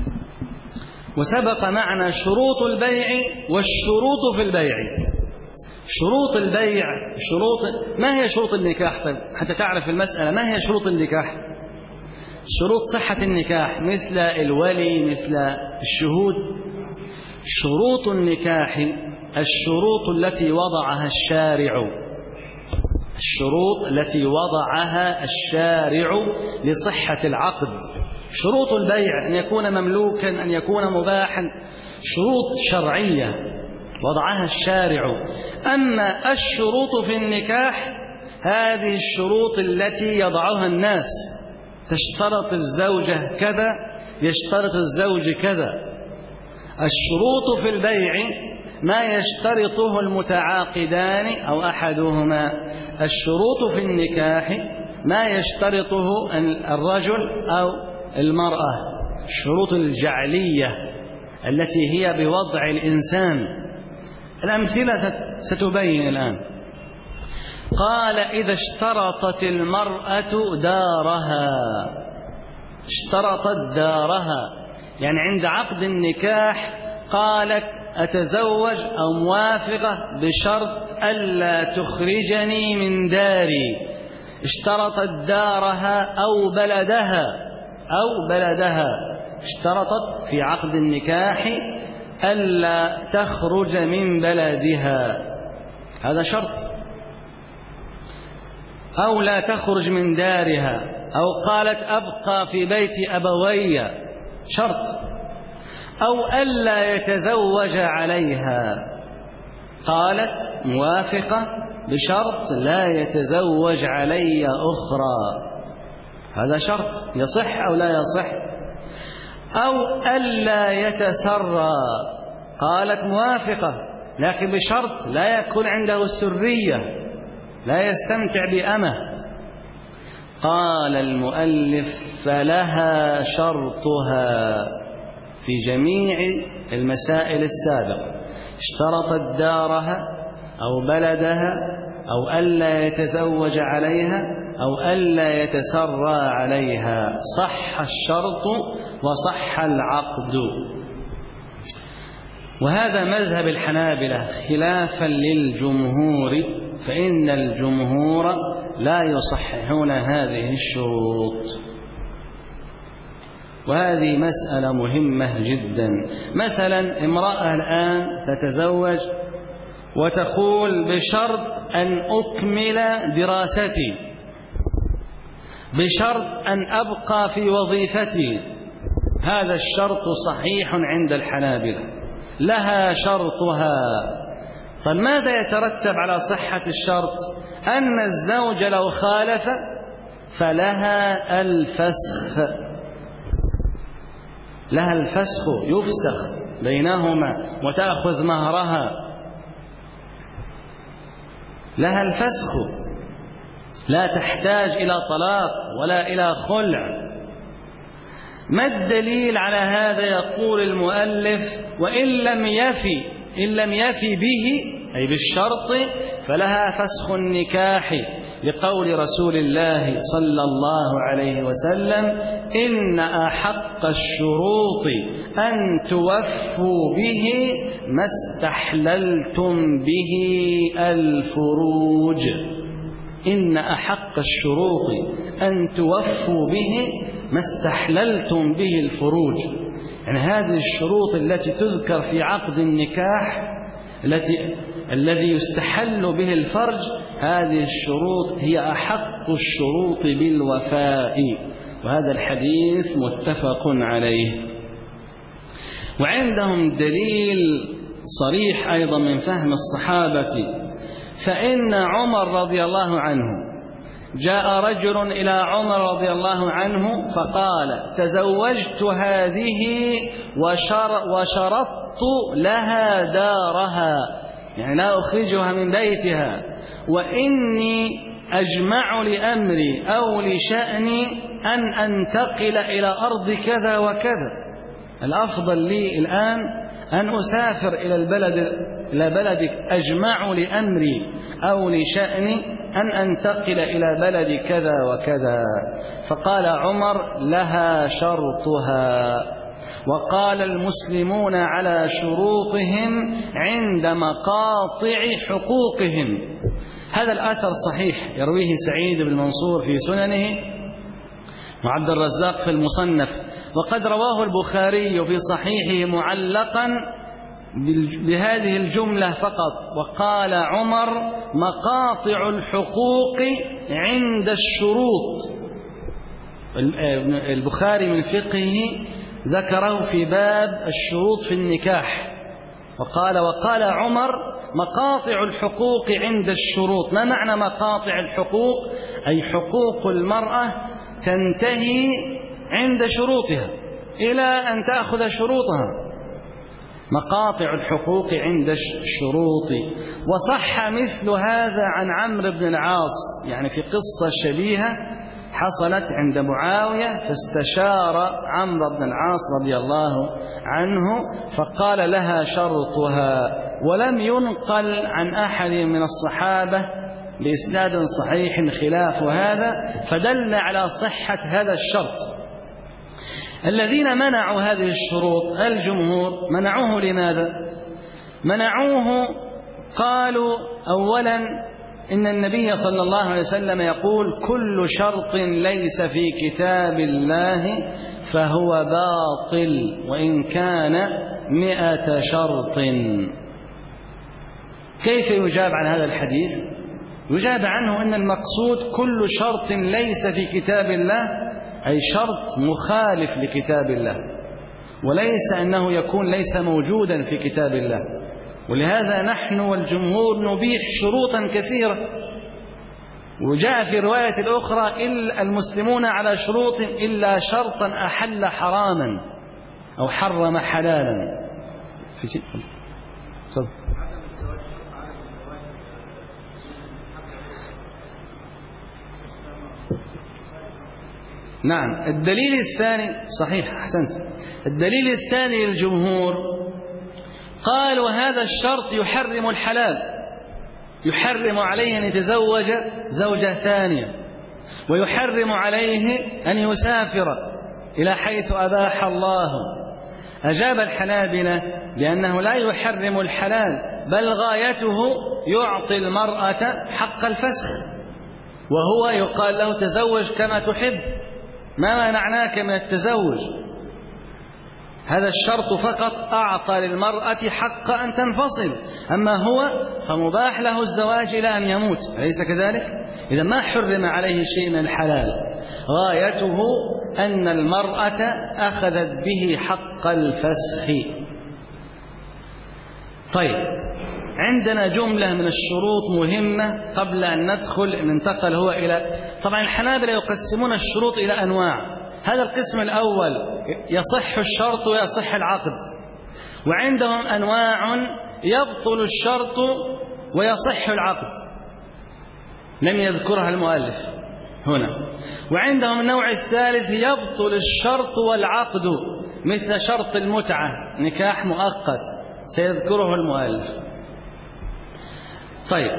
وسبق معنا شروط البيع والشروط في البيع. شروط البيع ما هي شروط النكاح؟ طيب حتى تعرف المسألة، ما هي شروط النكاح؟ شروط صحة النكاح مثل الولي، مثل الشهود. شروط النكاح الشروط التي وضعها الشارع، الشروط التي وضعها الشارع لصحة العقد. شروط البيع أن يكون مملوكا، أن يكون مباحا، شروط شرعية وضعها الشارع. أما الشروط في النكاح هذه الشروط التي يضعها الناس، تشترط الزوجة كذا، يشترط الزوج كذا. الشروط في البيع ما يشترطه المتعاقدان أو أحدهما. الشروط في النكاح ما يشترطه الرجل أو المرأة، الشروط الجعلية التي هي بوضع الإنسان. الأمثلة ستبين الآن. قال إذا اشترطت المرأة دارها، اشترطت دارها يعني عند عقد النكاح قالت أتزوج أو موافقة بشرط ألا تخرجني من داري. اشترطت دارها أو بلدها اشترطت في عقد النكاح ألا تخرج من بلدها، هذا شرط. أو لا تخرج من دارها، أو قالت أبقى في بيت أبوي، شرط. أو ألا يتزوج عليها، قالت موافقة بشرط لا يتزوج علي أخرى، هذا شرط يصح أو لا يصح. أو ألا يتسرى، قالت موافقة لكن بشرط لا يكون عنده السرية، لا يستمتع بأمه. قال المؤلف فلها شرطها في جميع المسائل السابقة، اشترطت دارها أو بلدها أو ألا يتزوج عليها أو ألا يتسرى عليها، صح الشرط وصح العقد. وهذا مذهب الحنابلة خلافا للجمهور، فإن الجمهور لا يصححون هذه الشروط. وهذه مسألة مهمة جدا. مثلا امرأة الآن تتزوج وتقول بشرط أن أكمل دراستي، بشرط أن أبقى في وظيفتي، هذا الشرط صحيح عند الحنابلة، لها شرطها. طيب ماذا يترتب على صحة الشرط؟ أن الزوج لو خالف فلها الفسخ، لها الفسخ، يفسخ بينهما وتأخذ مهرها، لها الفسخ، لا تحتاج إلى طلاق ولا إلى خلع. ما الدليل على هذا؟ يقول المؤلف وإن لم يفي به أي بالشرط فلها فسخ النكاح، لقول رسول الله صلى الله عليه وسلم إن أحق الشروط أن توفوا به ما استحللتم به الفروج. إن أحق الشروط أن توفوا به ما استحللتم به الفروج، يعني هذه الشروط التي تذكر في عقد النكاح الذي يستحل به الفرج، هذه الشروط هي أحق الشروط بالوفاء، وهذا الحديث متفق عليه. وعندهم دليل صريح أيضا من فهم الصحابة، فإن عمر رضي الله عنه جاء رجل إلى عمر رضي الله عنه فقال تزوجت هذه وشرطت لها دارها، يعني لا أخرجها من بيتها، وإني أجمع لأمري أو لشأني أن أنتقل إلى أرض كذا وكذا، الأفضل لي الآن أن أسافر إلى بلدك، أجمع لأمري أو لشأني أن أنتقل إلى بلد كذا وكذا. فقال عمر لها شرطها. وقال المسلمون على شروطهم عند مقاطع حقوقهم. هذا الأثر صحيح، يرويه سعيد بن منصور في سننه وعبد الرزاق في المصنف، وقد رواه البخاري في صحيحه معلقا بهذه الجملة فقط. وقال عمر مقاطع الحقوق عند الشروط. البخاري من فقهه ذكره في باب الشروط في النكاح، وقال عمر مقاطع الحقوق عند الشروط. ما معنى مقاطع الحقوق؟ أي حقوق المرأة تنتهي عند شروطها إلى أن تأخذ شروطها. مقاطع الحقوق عند الشروط. وصح مثل هذا عن عمرو بن العاص، يعني في قصة شبيهة حصلت عند معاوية، فاستشار عمرو بن العاص رضي الله عنه فقال لها شرطها، ولم ينقل عن أحد من الصحابة بإسناد صحيح خلاف هذا، فدل على صحة هذا الشرط. الذين منعوا هذه الشروط الجمهور منعوه لماذا؟ منعوه قالوا أولا إن النبي صلى الله عليه وسلم يقول كل شرط ليس في كتاب الله فهو باطل وإن كان 100 شرط. كيف يجاب عن هذا الحديث؟ يجاب عنه أن المقصود كل شرط ليس في كتاب الله أي شرط مخالف لكتاب الله، وليس أنه يكون ليس موجودا في كتاب الله. ولهذا نحن والجمهور نبيح شروطا كثيرة. وجاء في الرواية الأخرى إلا المسلمون على شروط إلا شرطا أحل حراما أو حرم حلالا. في شيء نعم. الدليل الثاني صحيح أحسنت. الدليل الثاني للجمهور قالوا هذا الشرط يحرم الحلال، يحرم عليه أن يتزوج زوجة ثانية، ويحرم عليه أن يسافر إلى حيث أباح الله. أجاب الحنابلة بأنه لا يحرم الحلال، بل غايته يعطي المرأة حق الفسخ، وهو يقال له تزوج كما تحب، ما منعناك من التزوج. هذا الشرط فقط أعطى للمرأة حق أن تنفصل، أما هو فمباح له الزواج إلى أن يموت، أليس كذلك؟ إذا ما حرم عليه شيء من الحلال، غايته أن المرأة أخذت به حق الفسخ. طيب، عندنا جملة من الشروط مهمة قبل أن ننتقل هو إلى، طبعا الحنابلة يقسمون الشروط إلى أنواع. هذا القسم الأول يصح الشرط ويصح العقد، وعندهم أنواع يبطل الشرط ويصح العقد لم يذكرها المؤلف هنا. وعندهم النوع الثالث يبطل الشرط والعقد، مثل شرط المتعة، نكاح مؤقت سيذكره المؤلف. طيب،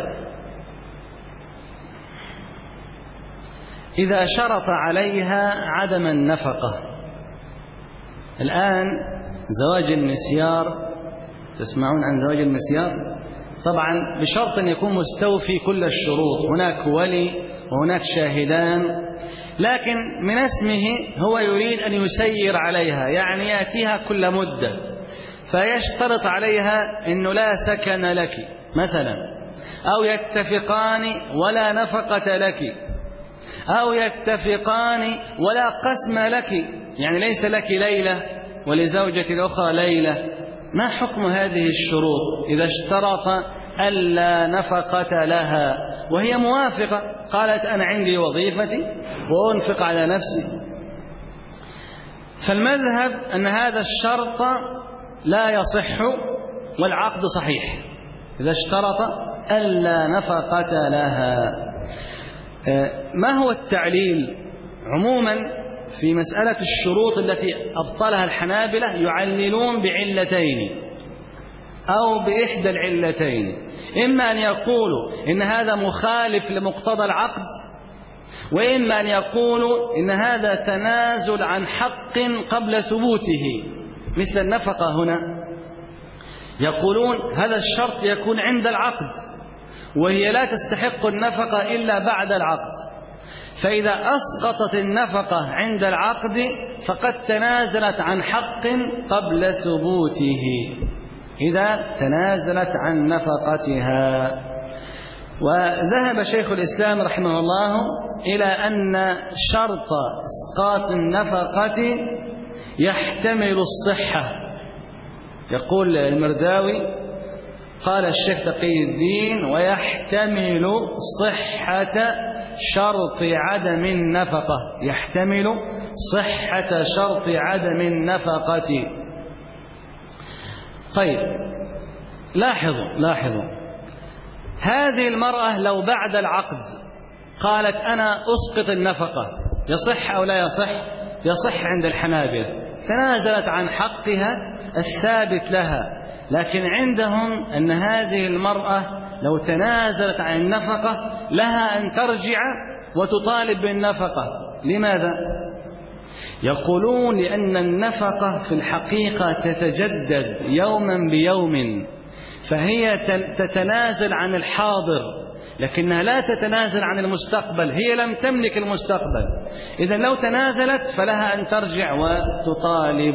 إذا شرط عليها عدم النفقة، الآن زواج المسيار، تسمعون عن زواج المسيار؟ طبعا بشرط أن يكون مستوفي كل الشروط، هناك ولي وهناك شاهدان، لكن من اسمه هو يريد أن يسير عليها، يعني يأتيها كل مدة، فيشترط عليها أنه لا سكن لك مثلا، أو يتفقان ولا نفقة لك، أو يتفقان ولا قسم لك، يعني ليس لك ليلة ولزوجة الأخرى ليلة. ما حكم هذه الشروط إذا اشترط ألا نفقة لها وهي موافقة؟ قالت أنا عندي وظيفتي وأنفق على نفسي. فالمذهب أن هذا الشرط لا يصح والعقد صحيح إذا اشترط ألا نفقة لها. ما هو التعليل؟ عموما في مسألة الشروط التي أبطلها الحنابلة يعللون بعلتين أو بإحدى العلتين، إما أن يقولوا إن هذا مخالف لمقتضى العقد، وإما أن يقولوا إن هذا تنازل عن حق قبل ثبوته، مثل النفقة هنا يقولون هذا الشرط يكون عند العقد، وهي لا تستحق النفقة إلا بعد العقد، فإذا أسقطت النفقة عند العقد فقد تنازلت عن حق قبل ثبوته، إذا تنازلت عن نفقتها. وذهب شيخ الإسلام رحمه الله إلى أن شرط إسقاط النفقة يحتمل الصحة. يقول المرداوي قال الشيخ تقي الدين ويحتمل صحة شرط عدم النفقة، يحتمل صحة شرط عدم النفقة. طيب لاحظوا هذه المرأة لو بعد العقد قالت أنا أسقط النفقة، يصح أو لا يصح؟ يصح عند الحنابلة، تنازلت عن حقها الثابت لها. لكن عندهم أن هذه المرأة لو تنازلت عن النفقة لها أن ترجع وتطالب بالنفقة. لماذا؟ يقولون لأن النفقة في الحقيقة تتجدد يوما بيوم، فهي تتنازل عن الحاضر لكنها لا تتنازل عن المستقبل، هي لم تملك المستقبل. إذا لو تنازلت فلها أن ترجع وتطالب.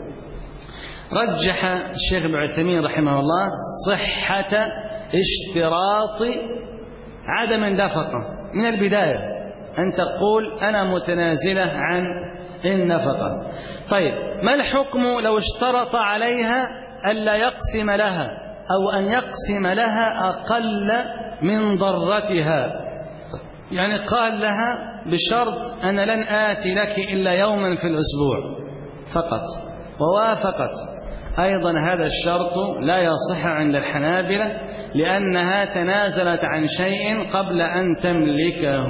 رجح الشيخ ابن عثيمين رحمه الله صحة اشتراط عدم النفقة من البداية، أن تقول أنا متنازلة عن النفقة. طيب ما الحكم لو اشترط عليها ألا يقسم لها أو أن يقسم لها أقل من ضرتها؟ يعني قال لها بشرط أنا لن آتي لك إلا يوما في الأسبوع فقط، ووافقت، أيضا هذا الشرط لا يصح عند الحنابلة لأنها تنازلت عن شيء قبل أن تملكه.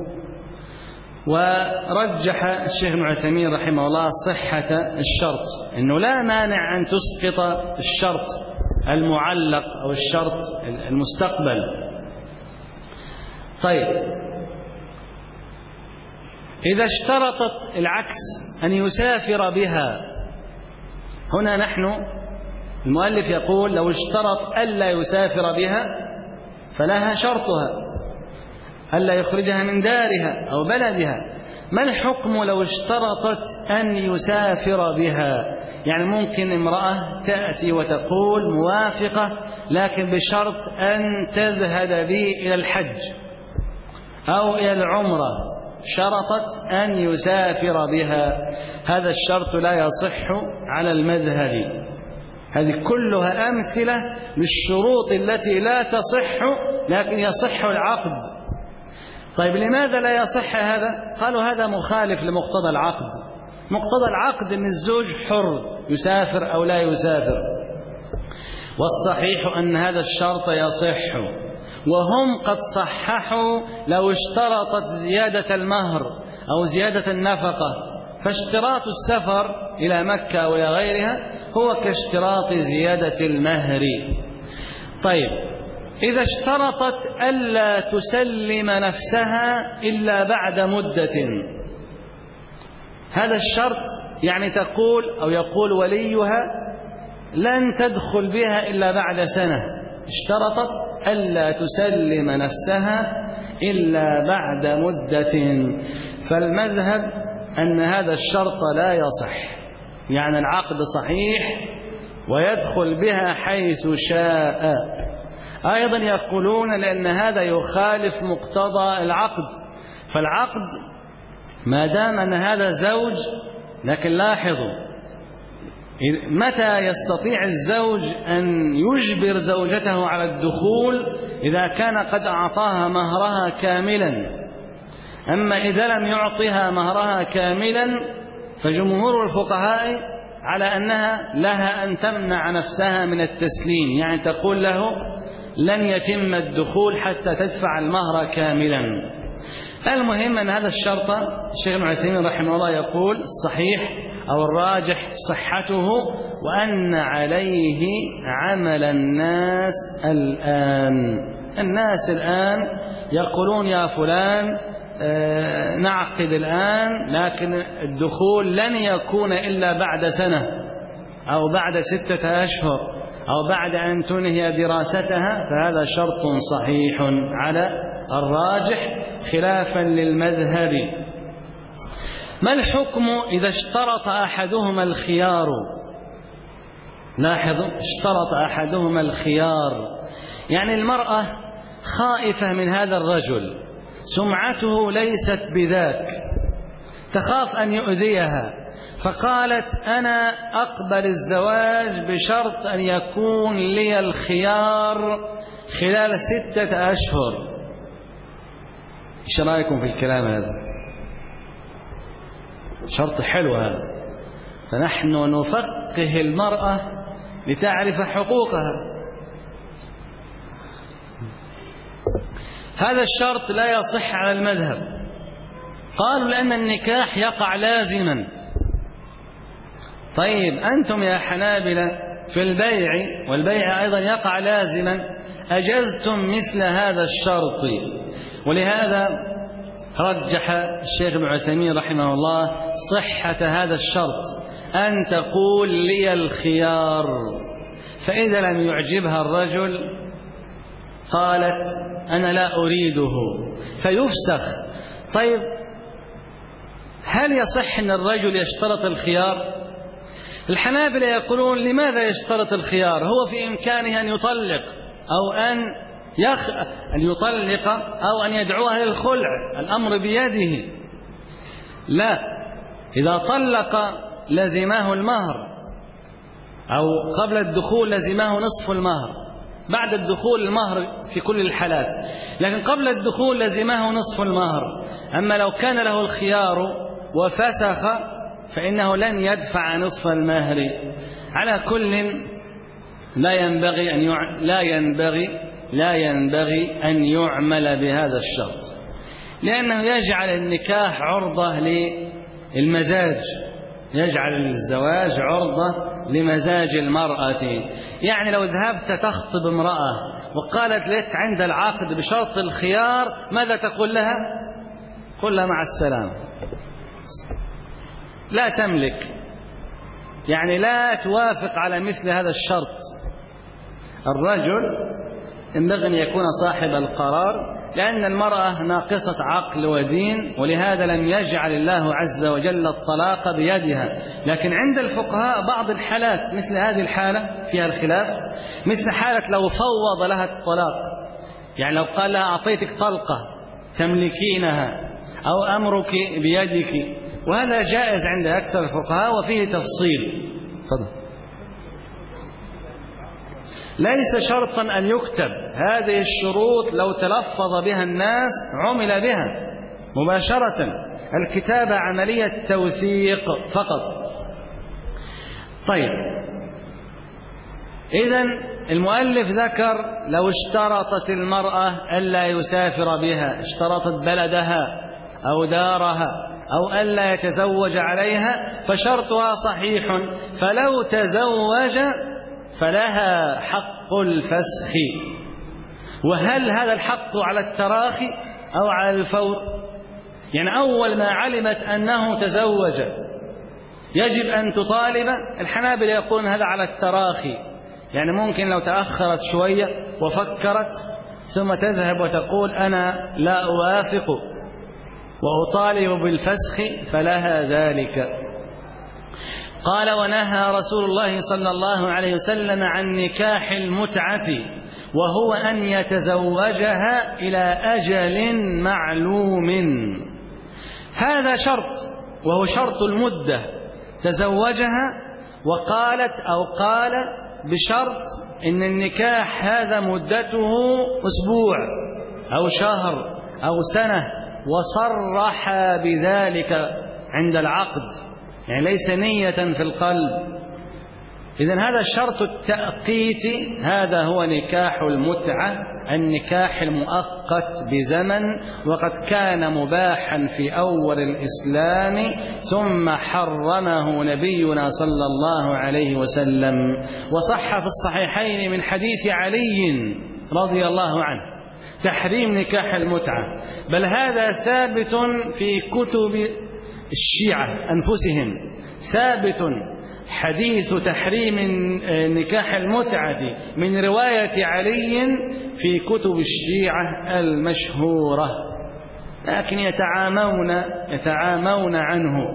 ورجح الشيخ ابن عثيمين رحمه الله صحة الشرط، أنه لا مانع أن تسقط الشرط المعلق أو الشرط المستقبل. طيب إذا اشترطت العكس أن يسافر بها، هنا نحن المؤلف يقول لو اشترط ألا يسافر بها فلها شرطها ألا يخرجها من دارها أو بلدها. ما الحكم لو اشترطت أن يسافر بها؟ يعني ممكن امرأة تأتي وتقول موافقة لكن بشرط أن تذهب بي إلى الحج أو إلى العمرة، شرطت أن يسافر بها، هذا الشرط لا يصح على المذهب. هذه كلها أمثلة للشروط التي لا تصح لكن يصح العقد. طيب لماذا لا يصح هذا؟ قالوا هذا مخالف لمقتضى العقد. مقتضى العقد أن الزوج حر يسافر أو لا يسافر، والصحيح أن هذا الشرط يصح. وهم قد صححوا لو اشترطت زيادة المهر أو زيادة النفقة، فاشتراط السفر إلى مكة أو إلى غيرها هو كاشتراط زيادة المهر. طيب إذا اشترطت ألا تسلم نفسها إلا بعد مدة، هذا الشرط يعني تقول أو يقول وليها لن تدخل بها إلا بعد سنة، اشترطت ألا تسلم نفسها إلا بعد مدة، فالمذهب أن هذا الشرط لا يصح، يعني العقد صحيح ويدخل بها حيث شاء. أيضا يقولون لأن هذا يخالف مقتضى العقد، فالعقد ما دام أن هذا زوج، لكن لاحظوا متى يستطيع الزوج أن يجبر زوجته على الدخول؟ إذا كان قد أعطاها مهرها كاملا. أما إذا لم يعطها مهرها كاملا فجمهور الفقهاء على أنها لها أن تمنع نفسها من التسليم، يعني تقول له لن يتم الدخول حتى تدفع المهر كاملا. المهم أن هذا الشرط الشيخ ابن عثيمين رحمه الله يقول الصحيح أو الراجح صحته، وأن عليه عمل الناس الآن. الناس الآن يقولون يا فلان نعقد الآن، لكن الدخول لن يكون إلا بعد سنة أو بعد 6 أشهر أو بعد أن تنهي دراستها، فهذا شرط صحيح على الراجح خلافا للمذهب. ما الحكم إذا اشترط أحدهما الخيار؟ لاحظوا اشترط أحدهما الخيار، يعني المرأة خائفة من هذا الرجل، سمعته ليست بذاك، تخاف أن يؤذيها، فقالت أنا أقبل الزواج بشرط أن يكون لي الخيار خلال 6 أشهر. إيش رأيكم في الكلام هذا؟ شرط حلو هذا. فنحن نفقه المرأة لتعرف حقوقها. هذا الشرط لا يصح على المذهب. قالوا لأن النكاح يقع لازما. طيب أنتم يا حنابلة في البيع، والبيع أيضا يقع لازما، أجزتم مثل هذا الشرط. ولهذا رجح الشيخ ابن عثيمين رحمه الله صحة هذا الشرط، أن تقول لي الخيار، فإذا لم يعجبها الرجل قالت أنا لا أريده فيفسخ. طيب هل يصح أن الرجل يشترط الخيار؟ الحنابلة يقولون لماذا يشترط الخيار؟ هو في إمكانه أن يطلق أو أن يطلق أو أن يدعوها للخلع، الأمر بيده. لا، إذا طلق لزمه المهر، أو قبل الدخول لزمه نصف المهر، بعد الدخول المهر في كل الحالات، لكن قبل الدخول لزمه نصف المهر. أما لو كان له الخيار وفسخ فإنه لن يدفع نصف المهر. على كل لا ينبغي أن يعمل بهذا الشرط، لأنه يجعل النكاح عرضة للمزاج، يجعل الزواج عرضة لمزاج المرأة. يعني لو ذهبت تخطب امرأة وقالت لك عند العقد بشرط الخيار، ماذا تقول لها؟ قل لها مع السلامة، لا تملك، يعني لا توافق على مثل هذا الشرط. الرجل ينبغي أن يكون صاحب القرار، لأن المرأة ناقصة عقل ودين، ولهذا لم يجعل الله عز وجل الطلاق بيدها. لكن عند الفقهاء بعض الحالات مثل هذه الحالة فيها الخلاف، مثل حالة لو فوض لها الطلاق، يعني لو قال لها أعطيتك طلقة تملكينها أو أمرك بيدك، وهذا جائز عند أكثر الفقهاء وفيه تفصيل. فضل. ليس شرطا أن يكتب، هذه الشروط لو تلفظ بها الناس عمل بها مباشرة، الكتابة عملية توثيق فقط. طيب، إذن المؤلف ذكر لو اشترطت المرأة ألا يسافر بها، اشترطت بلدها أو دارها أو ألا يتزوج عليها، فشرطها صحيح، فلو تزوج فلها حق الفسخ. وهل هذا الحق على التراخي أو على الفور؟ يعني أول ما علمت أنه تزوج يجب أن تطالب. الحنابلة يقولون هذا على التراخي، يعني ممكن لو تأخرت شوية وفكرت ثم تذهب وتقول أنا لا أوافق وأطالب بالفسخ فلها ذلك. قال ونهى رسول الله صلى الله عليه وسلم عن نكاح المتعة، وهو أن يتزوجها إلى أجل معلوم. هذا شرط، وهو شرط المدة. تزوجها وقالت أو قال بشرط إن النكاح هذا مدته أسبوع أو شهر أو سنة، وصرح بذلك عند العقد، يعني ليس نية في القلب. إذن هذا الشرط التأقيتي، هذا هو نكاح المتعة، النكاح المؤقت بزمن، وقد كان مباحا في أول الإسلام ثم حرمه نبينا صلى الله عليه وسلم. وصح في الصحيحين من حديث علي رضي الله عنه تحريم نكاح المتعة، بل هذا ثابت في كتب الشيعة أنفسهم، ثابت حديث تحريم نكاح المتعة من رواية علي في كتب الشيعة المشهورة، لكن يتعامون عنه.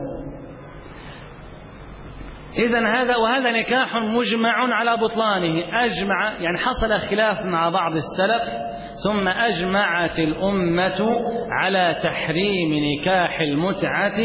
إذن وهذا نكاح مجمع على بطلانه، يعني حصل خلاف مع بعض السلف ثم أجمعت الأمة على تحريم نكاح المتعة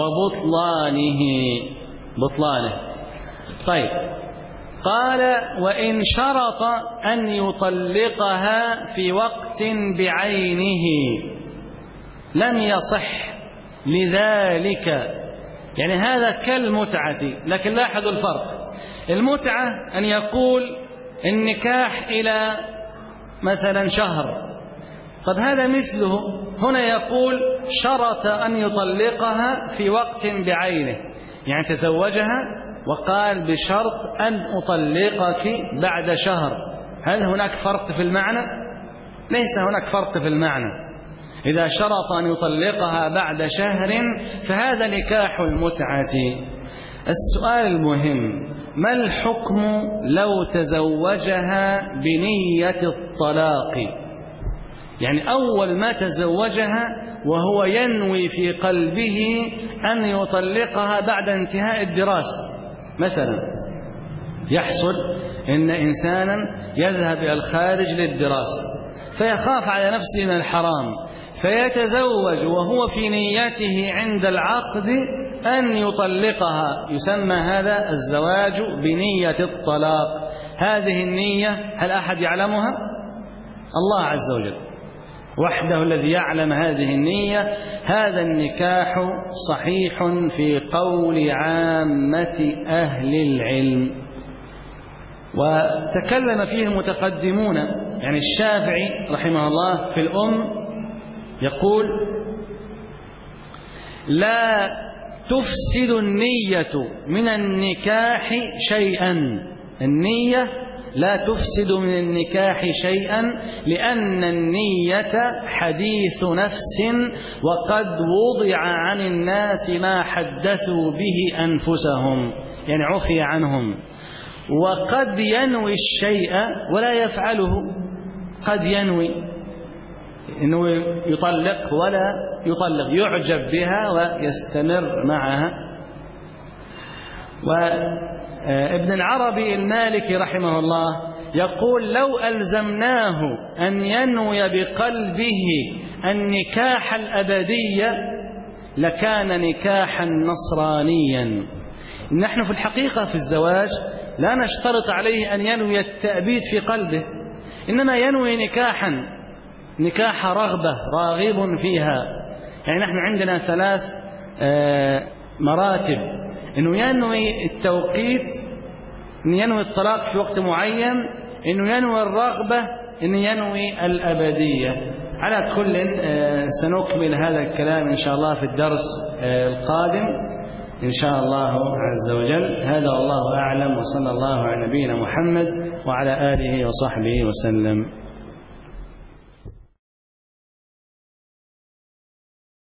وبطلانه. طيب، قال وإن شرط أن يطلقها في وقت بعينه لم يصح لذلك، يعني هذا كالمتعة، لكن لاحظوا الفرق. المتعة أن يقول النكاح إلى مثلا شهر. طب هذا مثله هنا يقول شرط أن يطلقها في وقت بعينه، يعني تزوجها وقال بشرط أن أطلقك بعد شهر. هل هناك فرق في المعنى؟ ليس هناك فرق في المعنى. إذا شرط أن يطلقها بعد شهر فهذا نكاح المتعة. السؤال المهم: ما الحكم لو تزوجها بنية الطلاق؟ يعني أول ما تزوجها وهو ينوي في قلبه أن يطلقها بعد انتهاء الدراسة. مثلا يحصل إن إنسانا يذهب إلى الخارج للدراسة فيخاف على نفسه من الحرام، فيتزوج وهو في نيته عند العقد أن يطلقها، يسمى هذا الزواج بنية الطلاق. هذه النية هل أحد يعلمها؟ الله عز وجل وحده الذي يعلم هذه النية. هذا النكاح صحيح في قول عامة أهل العلم، وتكلم فيه المتقدمون. يعني الشافعي رحمه الله في الأم يقول: لا تفسد النية من النكاح شيئا. النية لا تفسد من النكاح شيئا، لأن النية حديث نفس، وقد وضع عن الناس ما حدثوا به أنفسهم، يعني عفي عنهم. وقد ينوي الشيء ولا يفعله، قد ينوي إنه يطلق ولا يطلق، يعجب بها ويستمر معها. وابن العربي المالكي رحمه الله يقول: لو ألزمناه أن ينوي بقلبه النكاح الأبدي لكان نكاحا نصرانيا. نحن في الحقيقة في الزواج لا نشترط عليه أن ينوي التأبيد في قلبه، إنما ينوي نكاح رغبة راغب فيها. يعني نحن عندنا 3 مراتب: إنه ينوي التوقيت، إنه ينوي الطلاق في وقت معين، إنه ينوي الرغبة، إنه ينوي الأبدية. على كل سنكمل هذا الكلام إن شاء الله في الدرس القادم إن شاء الله عز وجل. هذا والله أعلم، وصلى الله على نبينا محمد وعلى آله وصحبه وسلم.